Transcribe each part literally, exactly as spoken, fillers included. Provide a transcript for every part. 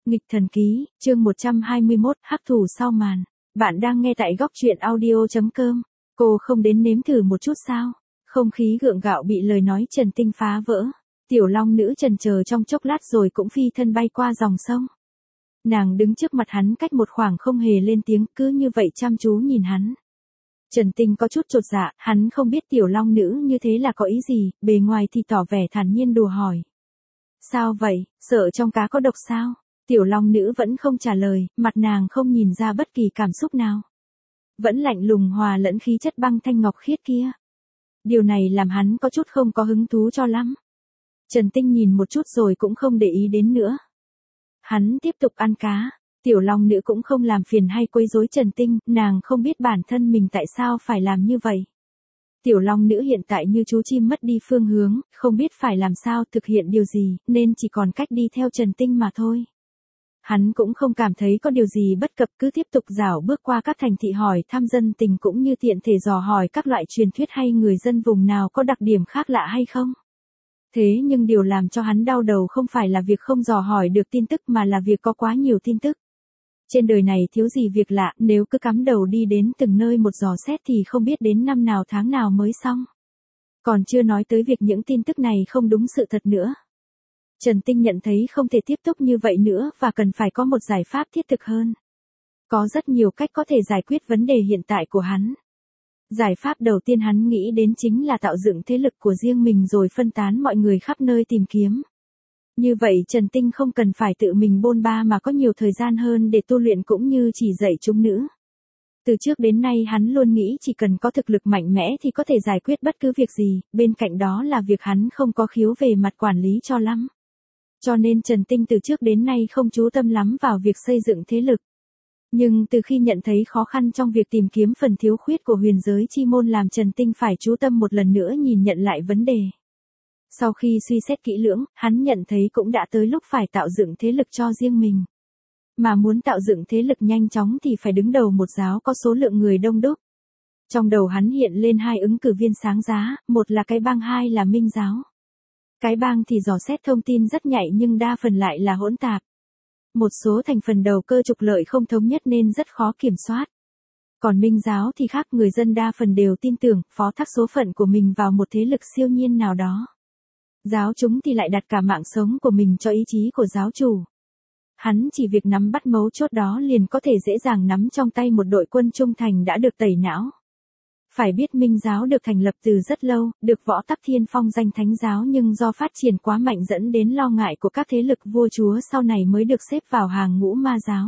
Nghịch thần ký, chương một trăm hai mươi mốt, hắc thủ sau màn. Bạn đang nghe tại góc truyện audio chấm com. Cô không đến nếm thử một chút sao? Không khí gượng gạo bị lời nói Trần Tinh phá vỡ. Tiểu Long nữ trần chờ trong chốc lát rồi cũng phi thân bay qua dòng sông. Nàng đứng trước mặt hắn cách một khoảng không hề lên tiếng, cứ như vậy chăm chú nhìn hắn. Trần Tinh có chút chột dạ, hắn không biết Tiểu Long nữ như thế là có ý gì, bề ngoài thì tỏ vẻ thản nhiên đùa hỏi. Sao vậy, sợ trong cá có độc sao? Tiểu Long nữ vẫn không trả lời, mặt nàng không nhìn ra bất kỳ cảm xúc nào. Vẫn lạnh lùng hòa lẫn khí chất băng thanh ngọc khiết kia. Điều này làm hắn có chút không có hứng thú cho lắm. Trần Tinh nhìn một chút rồi cũng không để ý đến nữa. Hắn tiếp tục ăn cá. Tiểu Long nữ cũng không làm phiền hay quấy rối Trần Tinh, nàng không biết bản thân mình tại sao phải làm như vậy. Tiểu Long nữ hiện tại như chú chim mất đi phương hướng, không biết phải làm sao thực hiện điều gì, nên chỉ còn cách đi theo Trần Tinh mà thôi. Hắn cũng không cảm thấy có điều gì bất cập, cứ tiếp tục dảo bước qua các thành thị hỏi thăm dân tình cũng như tiện thể dò hỏi các loại truyền thuyết hay người dân vùng nào có đặc điểm khác lạ hay không. Thế nhưng điều làm cho hắn đau đầu không phải là việc không dò hỏi được tin tức mà là việc có quá nhiều tin tức. Trên đời này thiếu gì việc lạ, nếu cứ cắm đầu đi đến từng nơi một dò xét thì không biết đến năm nào tháng nào mới xong. Còn chưa nói tới việc những tin tức này không đúng sự thật nữa. Trần Tinh nhận thấy không thể tiếp tục như vậy nữa và cần phải có một giải pháp thiết thực hơn. Có rất nhiều cách có thể giải quyết vấn đề hiện tại của hắn. Giải pháp đầu tiên hắn nghĩ đến chính là tạo dựng thế lực của riêng mình rồi phân tán mọi người khắp nơi tìm kiếm. Như vậy Trần Tinh không cần phải tự mình bôn ba mà có nhiều thời gian hơn để tu luyện cũng như chỉ dạy chúng nữ. Từ trước đến nay hắn luôn nghĩ chỉ cần có thực lực mạnh mẽ thì có thể giải quyết bất cứ việc gì, bên cạnh đó là việc hắn không có khiếu về mặt quản lý cho lắm. Cho nên Trần Tinh từ trước đến nay không chú tâm lắm vào việc xây dựng thế lực. Nhưng từ khi nhận thấy khó khăn trong việc tìm kiếm phần thiếu khuyết của huyền giới chi môn làm Trần Tinh phải chú tâm một lần nữa nhìn nhận lại vấn đề. Sau khi suy xét kỹ lưỡng, hắn nhận thấy cũng đã tới lúc phải tạo dựng thế lực cho riêng mình. Mà muốn tạo dựng thế lực nhanh chóng thì phải đứng đầu một giáo có số lượng người đông đúc. Trong đầu hắn hiện lên hai ứng cử viên sáng giá, một là cái bang, hai là minh giáo. Cái bang thì dò xét thông tin rất nhạy nhưng đa phần lại là hỗn tạp. Một số thành phần đầu cơ trục lợi không thống nhất nên rất khó kiểm soát. Còn minh giáo thì khác, người dân đa phần đều tin tưởng, phó thác số phận của mình vào một thế lực siêu nhiên nào đó. Giáo chúng thì lại đặt cả mạng sống của mình cho ý chí của giáo chủ. Hắn chỉ việc nắm bắt mấu chốt đó liền có thể dễ dàng nắm trong tay một đội quân trung thành đã được tẩy não. Phải biết minh giáo được thành lập từ rất lâu, được Võ Tắc Thiên phong danh thánh giáo nhưng do phát triển quá mạnh dẫn đến lo ngại của các thế lực vua chúa sau này mới được xếp vào hàng ngũ ma giáo.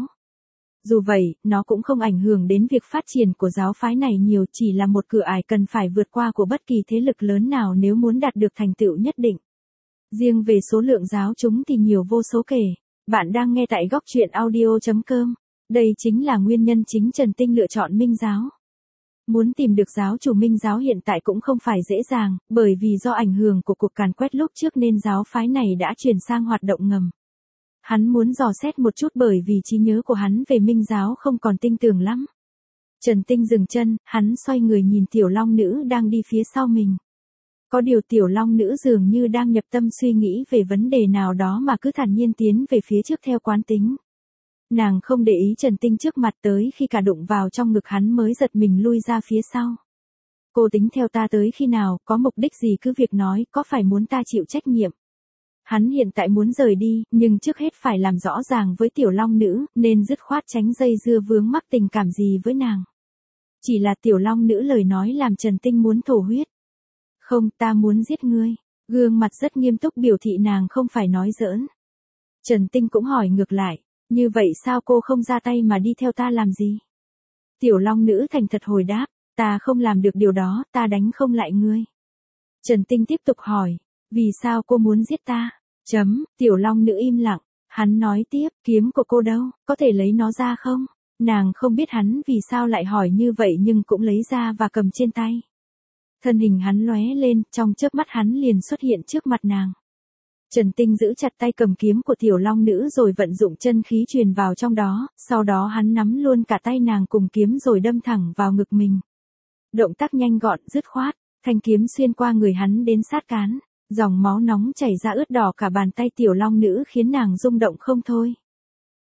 Dù vậy, nó cũng không ảnh hưởng đến việc phát triển của giáo phái này nhiều, chỉ là một cửa ải cần phải vượt qua của bất kỳ thế lực lớn nào nếu muốn đạt được thành tựu nhất định. Riêng về số lượng giáo chúng thì nhiều vô số kể. Bạn đang nghe tại góc truyện audio chấm com. Đây chính là nguyên nhân chính Trần Tinh lựa chọn minh giáo. Muốn tìm được giáo chủ minh giáo hiện tại cũng không phải dễ dàng, bởi vì do ảnh hưởng của cuộc càn quét lúc trước nên giáo phái này đã chuyển sang hoạt động ngầm. Hắn muốn dò xét một chút bởi vì trí nhớ của hắn về minh giáo không còn tinh tường lắm. Trần Tinh dừng chân, hắn xoay người nhìn Tiểu Long nữ đang đi phía sau mình. Có điều Tiểu Long nữ dường như đang nhập tâm suy nghĩ về vấn đề nào đó mà cứ thản nhiên tiến về phía trước theo quán tính. Nàng không để ý Trần Tinh trước mặt, tới khi cả đụng vào trong ngực hắn mới giật mình lui ra phía sau. Cô tính theo ta tới khi nào, có mục đích gì cứ việc nói, có phải muốn ta chịu trách nhiệm. Hắn hiện tại muốn rời đi, nhưng trước hết phải làm rõ ràng với Tiểu Long nữ, nên dứt khoát tránh dây dưa vướng mắc tình cảm gì với nàng. Chỉ là Tiểu Long nữ lời nói làm Trần Tinh muốn thổ huyết. Không, ta muốn giết ngươi. Gương mặt rất nghiêm túc biểu thị nàng không phải nói giỡn. Trần Tinh cũng hỏi ngược lại. Như vậy sao cô không ra tay mà đi theo ta làm gì? Tiểu Long nữ thành thật hồi đáp, ta không làm được điều đó, ta đánh không lại ngươi. Trần Tinh tiếp tục hỏi, vì sao cô muốn giết ta? Chấm, Tiểu Long nữ im lặng, hắn nói tiếp, kiếm của cô đâu, có thể lấy nó ra không? Nàng không biết hắn vì sao lại hỏi như vậy nhưng cũng lấy ra và cầm trên tay. Thân hình hắn lóe lên, trong chớp mắt hắn liền xuất hiện trước mặt nàng. Trần Tinh giữ chặt tay cầm kiếm của Tiểu Long nữ rồi vận dụng chân khí truyền vào trong đó, sau đó hắn nắm luôn cả tay nàng cùng kiếm rồi đâm thẳng vào ngực mình. Động tác nhanh gọn, dứt khoát, thanh kiếm xuyên qua người hắn đến sát cán, dòng máu nóng chảy ra ướt đỏ cả bàn tay Tiểu Long nữ khiến nàng rung động không thôi.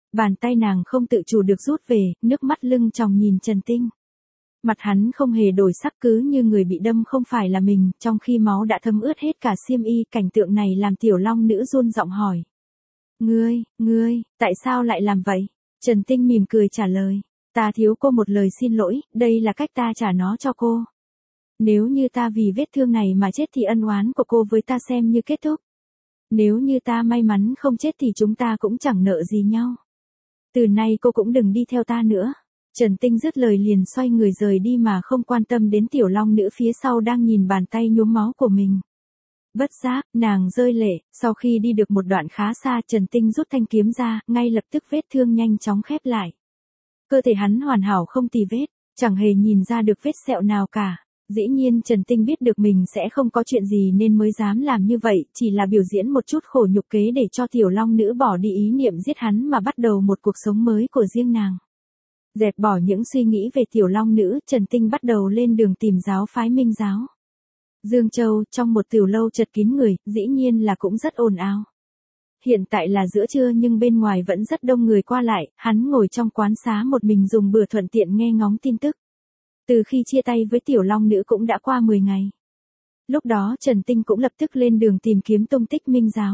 Bàn tay nàng không tự chủ được rút về, nước mắt lưng tròng nhìn Trần Tinh. Mặt hắn không hề đổi sắc, cứ như người bị đâm không phải là mình, trong khi máu đã thấm ướt hết cả xiêm y. Cảnh tượng này làm tiểu long nữ run giọng hỏi. Ngươi, ngươi, tại sao lại làm vậy? Trần Tinh mỉm cười trả lời. Ta thiếu cô một lời xin lỗi, đây là cách ta trả nó cho cô. Nếu như ta vì vết thương này mà chết thì ân oán của cô với ta xem như kết thúc. Nếu như ta may mắn không chết thì chúng ta cũng chẳng nợ gì nhau. Từ nay cô cũng đừng đi theo ta nữa. Trần Tinh dứt lời liền xoay người rời đi mà không quan tâm đến tiểu long nữ phía sau đang nhìn bàn tay nhuốm máu của mình. Bất giác, nàng rơi lệ, sau khi đi được một đoạn khá xa Trần Tinh rút thanh kiếm ra, ngay lập tức vết thương nhanh chóng khép lại. Cơ thể hắn hoàn hảo không tì vết, chẳng hề nhìn ra được vết sẹo nào cả. Dĩ nhiên Trần Tinh biết được mình sẽ không có chuyện gì nên mới dám làm như vậy, chỉ là biểu diễn một chút khổ nhục kế để cho tiểu long nữ bỏ đi ý niệm giết hắn mà bắt đầu một cuộc sống mới của riêng nàng. Dẹp bỏ những suy nghĩ về tiểu long nữ, Trần Tinh bắt đầu lên đường tìm giáo phái Minh giáo. Dương Châu, trong một tiểu lâu chật kín người, dĩ nhiên là cũng rất ồn ào. Hiện tại là giữa trưa nhưng bên ngoài vẫn rất đông người qua lại, hắn ngồi trong quán xá một mình dùng bữa thuận tiện nghe ngóng tin tức. Từ khi chia tay với tiểu long nữ cũng đã qua mười ngày. Lúc đó Trần Tinh cũng lập tức lên đường tìm kiếm tung tích Minh giáo.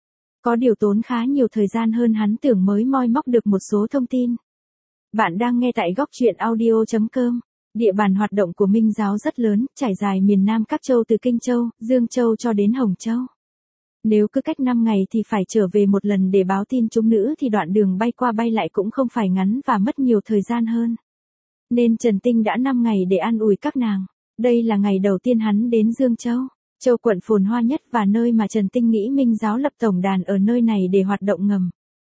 Có điều tốn khá nhiều thời gian hơn hắn tưởng mới moi móc được một số thông tin. Bạn đang nghe tại góc truyện audio chấm com. Địa bàn hoạt động của Minh giáo rất lớn, trải dài miền Nam các châu từ Kinh Châu, Dương Châu cho đến Hồng Châu. Nếu cứ cách năm ngày thì phải trở về một lần để báo tin chúng nữ thì đoạn đường bay qua bay lại cũng không phải ngắn và mất nhiều thời gian hơn. Nên Trần Tinh đã năm ngày để an ủi các nàng. Đây là ngày đầu tiên hắn đến Dương Châu, châu quận phồn hoa nhất và nơi mà Trần Tinh nghĩ Minh giáo lập tổng đàn ở nơi này để hoạt động ngầm.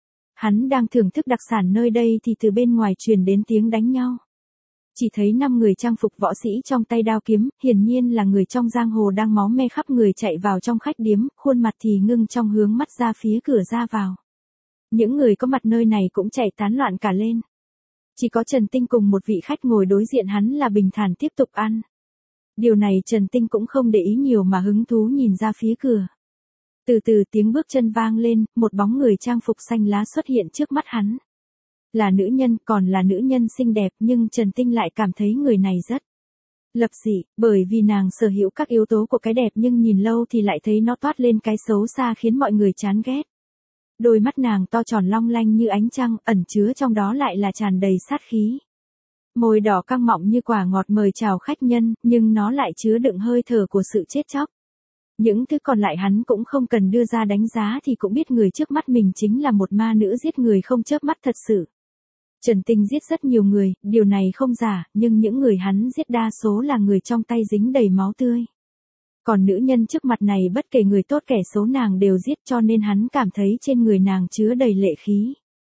Hắn đang thưởng thức đặc sản nơi đây thì từ bên ngoài truyền đến tiếng đánh nhau. Chỉ thấy năm người trang phục võ sĩ trong tay đao kiếm, hiển nhiên là người trong giang hồ đang máu me khắp người chạy vào trong khách điếm, khuôn mặt thì ngưng trong hướng mắt ra phía cửa ra vào. Những người có mặt nơi này cũng chạy tán loạn cả lên. Chỉ có Trần Tinh cùng một vị khách ngồi đối diện hắn là bình thản tiếp tục ăn. Điều này Trần Tinh cũng không để ý nhiều mà hứng thú nhìn ra phía cửa. Từ từ tiếng bước chân vang lên, một bóng người trang phục xanh lá xuất hiện trước mắt hắn. Là nữ nhân, còn là nữ nhân xinh đẹp nhưng Trần Tinh lại cảm thấy người này rất lập dị, bởi vì nàng sở hữu các yếu tố của cái đẹp nhưng nhìn lâu thì lại thấy nó toát lên cái xấu xa khiến mọi người chán ghét. Đôi mắt nàng to tròn long lanh như ánh trăng, ẩn chứa trong đó lại là tràn đầy sát khí. Môi đỏ căng mọng như quả ngọt mời chào khách nhân, nhưng nó lại chứa đựng hơi thở của sự chết chóc. Những thứ còn lại hắn cũng không cần đưa ra đánh giá thì cũng biết người trước mắt mình chính là một ma nữ giết người không chớp mắt thật sự. Trần Tinh giết rất nhiều người, điều này không giả, nhưng những người hắn giết đa số là người trong tay dính đầy máu tươi. Còn nữ nhân trước mặt này bất kể người tốt kẻ xấu nàng đều giết cho nên hắn cảm thấy trên người nàng chứa đầy lệ khí.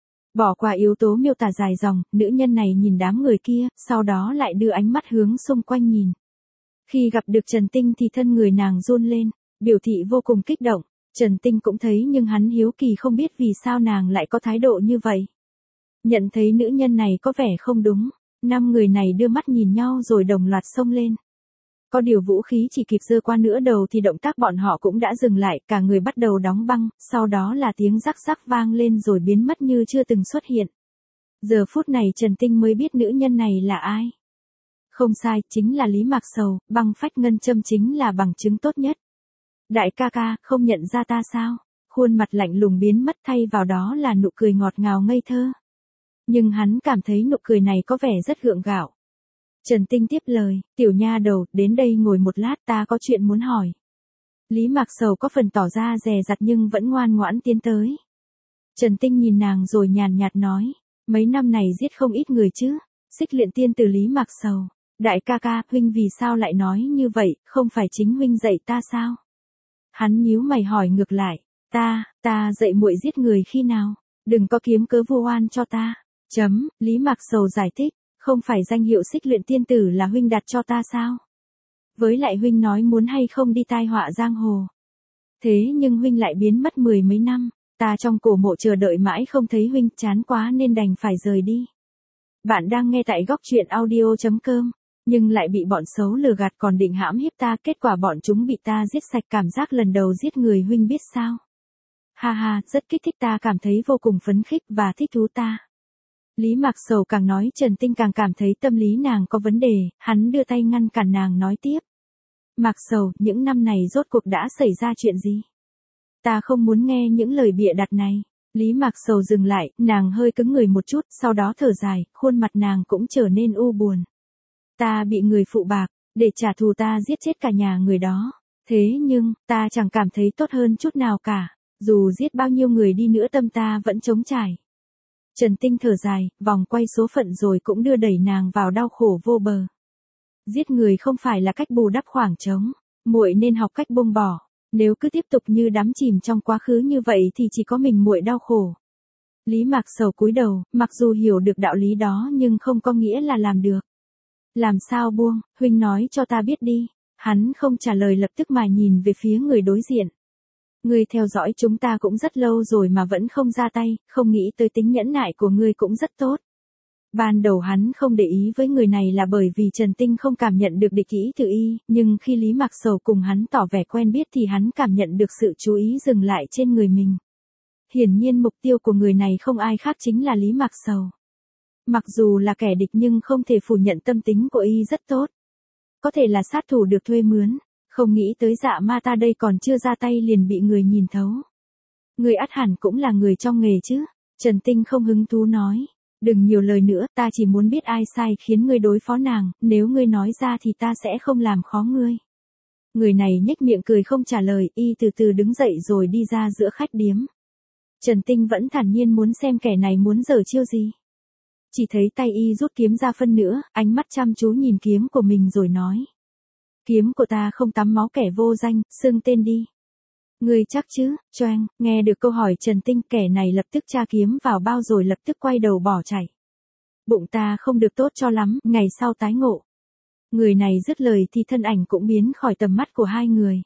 Bỏ qua yếu tố miêu tả dài dòng, nữ nhân này nhìn đám người kia, sau đó lại đưa ánh mắt hướng xung quanh nhìn. Khi gặp được Trần Tinh thì thân người nàng run lên, biểu thị vô cùng kích động. Trần Tinh cũng thấy nhưng hắn hiếu kỳ không biết vì sao nàng lại có thái độ như vậy. Nhận thấy nữ nhân này có vẻ không đúng, năm người này đưa mắt nhìn nhau rồi đồng loạt xông lên. Có điều vũ khí chỉ kịp giơ qua nửa đầu thì động tác bọn họ cũng đã dừng lại, cả người bắt đầu đóng băng, sau đó là tiếng rắc rắc vang lên rồi biến mất như chưa từng xuất hiện. Giờ phút này Trần Tinh mới biết nữ nhân này là ai. Không sai, chính là Lý Mạc Sầu, băng phách ngân châm chính là bằng chứng tốt nhất. Đại ca ca, không nhận ra ta sao? Khuôn mặt lạnh lùng biến mất thay vào đó là nụ cười ngọt ngào ngây thơ. Nhưng hắn cảm thấy nụ cười này có vẻ rất gượng gạo. Trần Tinh tiếp lời, tiểu nha đầu, đến đây ngồi một lát ta có chuyện muốn hỏi. Lý Mạc Sầu có phần tỏ ra dè dặt nhưng vẫn ngoan ngoãn tiến tới. Trần Tinh nhìn nàng rồi nhàn nhạt nói, mấy năm này giết không ít người chứ, Xích Luyện tiên tử Lý Mạc Sầu. Đại ca ca, huynh vì sao lại nói như vậy, không phải chính huynh dạy ta sao? Hắn nhíu mày hỏi ngược lại, ta, ta dạy muội giết người khi nào, đừng có kiếm cớ vu oan cho ta. Chấm, Lý Mạc Sầu giải thích, không phải danh hiệu Xích Luyện tiên tử là huynh đặt cho ta sao? Với lại huynh nói muốn hay không đi tai họa giang hồ. Thế nhưng huynh lại biến mất mười mấy năm, ta trong cổ mộ chờ đợi mãi không thấy huynh, chán quá nên đành phải rời đi. Bạn đang nghe tại góc truyện audio chấm com, nhưng lại bị bọn xấu lừa gạt còn định hãm hiếp ta, kết quả bọn chúng bị ta giết sạch, cảm giác lần đầu giết người huynh biết sao? Ha ha, rất kích thích, ta cảm thấy vô cùng phấn khích và thích thú ta. Lý Mạc Sầu càng nói Trần Tinh càng cảm thấy tâm lý nàng có vấn đề, hắn đưa tay ngăn cản nàng nói tiếp. Mạc Sầu, những năm này rốt cuộc đã xảy ra chuyện gì? Ta không muốn nghe những lời bịa đặt này. Lý Mạc Sầu dừng lại, nàng hơi cứng người một chút, sau đó thở dài, khuôn mặt nàng cũng trở nên u buồn. Ta bị người phụ bạc, để trả thù ta giết chết cả nhà người đó. Thế nhưng, ta chẳng cảm thấy tốt hơn chút nào cả. Dù giết bao nhiêu người đi nữa tâm ta vẫn trống trải. Trần Tinh thở dài, vòng quay số phận rồi cũng đưa đẩy nàng vào đau khổ vô bờ. Giết người không phải là cách bù đắp khoảng trống, muội nên học cách buông bỏ. Nếu cứ tiếp tục như đắm chìm trong quá khứ như vậy thì chỉ có mình muội đau khổ. Lý Mạc Sầu cúi đầu, mặc dù hiểu được đạo lý đó nhưng không có nghĩa là làm được. Làm sao buông, huynh nói cho ta biết đi. Hắn không trả lời lập tức mà nhìn về phía người đối diện. Ngươi theo dõi chúng ta cũng rất lâu rồi mà vẫn không ra tay, không nghĩ tới tính nhẫn nại của ngươi cũng rất tốt. Ban đầu hắn không để ý với người này là bởi vì Trần Tinh không cảm nhận được địch ý từ y, nhưng khi Lý Mạc Sầu cùng hắn tỏ vẻ quen biết thì hắn cảm nhận được sự chú ý dừng lại trên người mình. Hiển nhiên mục tiêu của người này không ai khác chính là Lý Mạc Sầu. Mặc dù là kẻ địch nhưng không thể phủ nhận tâm tính của y rất tốt. Có thể là sát thủ được thuê mướn, không nghĩ tới Dạ Ma ta đây còn chưa ra tay liền bị người nhìn thấu. Người ắt hẳn cũng là người trong nghề chứ, Trần Tinh không hứng thú nói. Đừng nhiều lời nữa, ta chỉ muốn biết ai sai khiến ngươi đối phó nàng, nếu ngươi nói ra thì ta sẽ không làm khó ngươi. Người này nhếch miệng cười không trả lời, y từ từ đứng dậy rồi đi ra giữa khách điếm. Trần Tinh vẫn thản nhiên muốn xem kẻ này muốn giở chiêu gì. Chỉ thấy tay y rút kiếm ra phân nữa, ánh mắt chăm chú nhìn kiếm của mình rồi nói. Kiếm của ta không tắm máu kẻ vô danh, xưng tên đi. Ngươi chắc chứ, choang, nghe được câu hỏi Trần Tinh, kẻ này lập tức tra kiếm vào bao rồi lập tức quay đầu bỏ chạy. Bụng ta không được tốt cho lắm, ngày sau tái ngộ. Người này dứt lời thì thân ảnh cũng biến khỏi tầm mắt của hai người.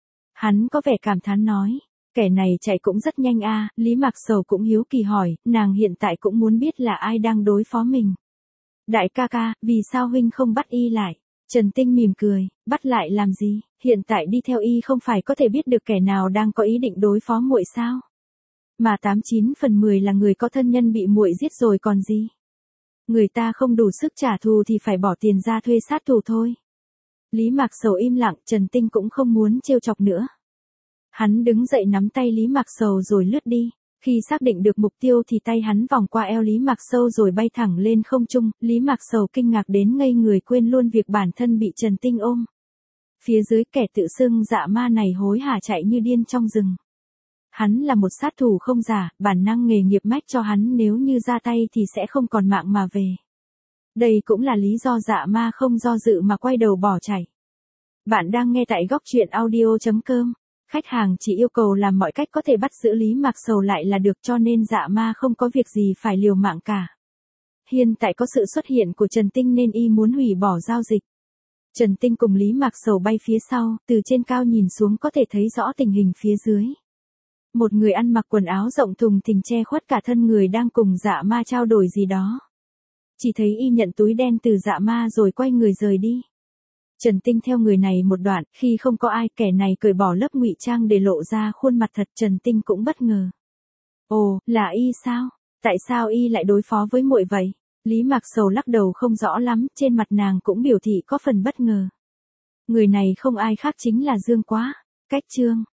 Hắn có vẻ cảm thán nói, kẻ này chạy cũng rất nhanh a. Lý Mạc Sầu cũng hiếu kỳ hỏi, nàng hiện tại cũng muốn biết là ai đang đối phó mình. Đại ca ca, vì sao huynh không bắt y lại? Trần Tinh mỉm cười, bắt lại làm gì, hiện tại đi theo y không phải có thể biết được kẻ nào đang có ý định đối phó muội sao? Mà tám chín phần mười là người có thân nhân bị muội giết rồi còn gì? Người ta không đủ sức trả thù thì phải bỏ tiền ra thuê sát thủ thôi. Lý Mạc Sầu im lặng, Trần Tinh cũng không muốn trêu chọc nữa. Hắn đứng dậy nắm tay Lý Mạc Sầu rồi lướt đi. Khi xác định được mục tiêu thì tay hắn vòng qua eo Lý Mạc Sầu rồi bay thẳng lên không trung, Lý Mạc Sầu kinh ngạc đến ngây người quên luôn việc bản thân bị Trần Tinh ôm. Phía dưới kẻ tự xưng Dạ Ma này hối hả chạy như điên trong rừng. Hắn là một sát thủ không giả, bản năng nghề nghiệp mách cho hắn nếu như ra tay thì sẽ không còn mạng mà về. Đây cũng là lý do Dạ Ma không do dự mà quay đầu bỏ chạy. Bạn đang nghe tại góc truyện audio chấm com. Khách hàng chỉ yêu cầu làm mọi cách có thể bắt giữ Lý Mạc Sầu lại là được, cho nên Dạ Ma không có việc gì phải liều mạng cả. Hiện tại có sự xuất hiện của Trần Tinh nên y muốn hủy bỏ giao dịch. Trần Tinh cùng Lý Mạc Sầu bay phía sau, từ trên cao nhìn xuống có thể thấy rõ tình hình phía dưới. Một người ăn mặc quần áo rộng thùng thình che khuất cả thân người đang cùng Dạ Ma trao đổi gì đó. Chỉ thấy y nhận túi đen từ Dạ Ma rồi quay người rời đi. Trần Tinh theo người này một đoạn, khi không có ai, kẻ này cởi bỏ lớp ngụy trang để lộ ra khuôn mặt thật, Trần Tinh cũng bất ngờ. Ồ, là y sao? Tại sao y lại đối phó với muội vậy? Lý Mạc Sầu lắc đầu không rõ lắm, trên mặt nàng cũng biểu thị có phần bất ngờ. Người này không ai khác chính là Dương Quá. Cách chương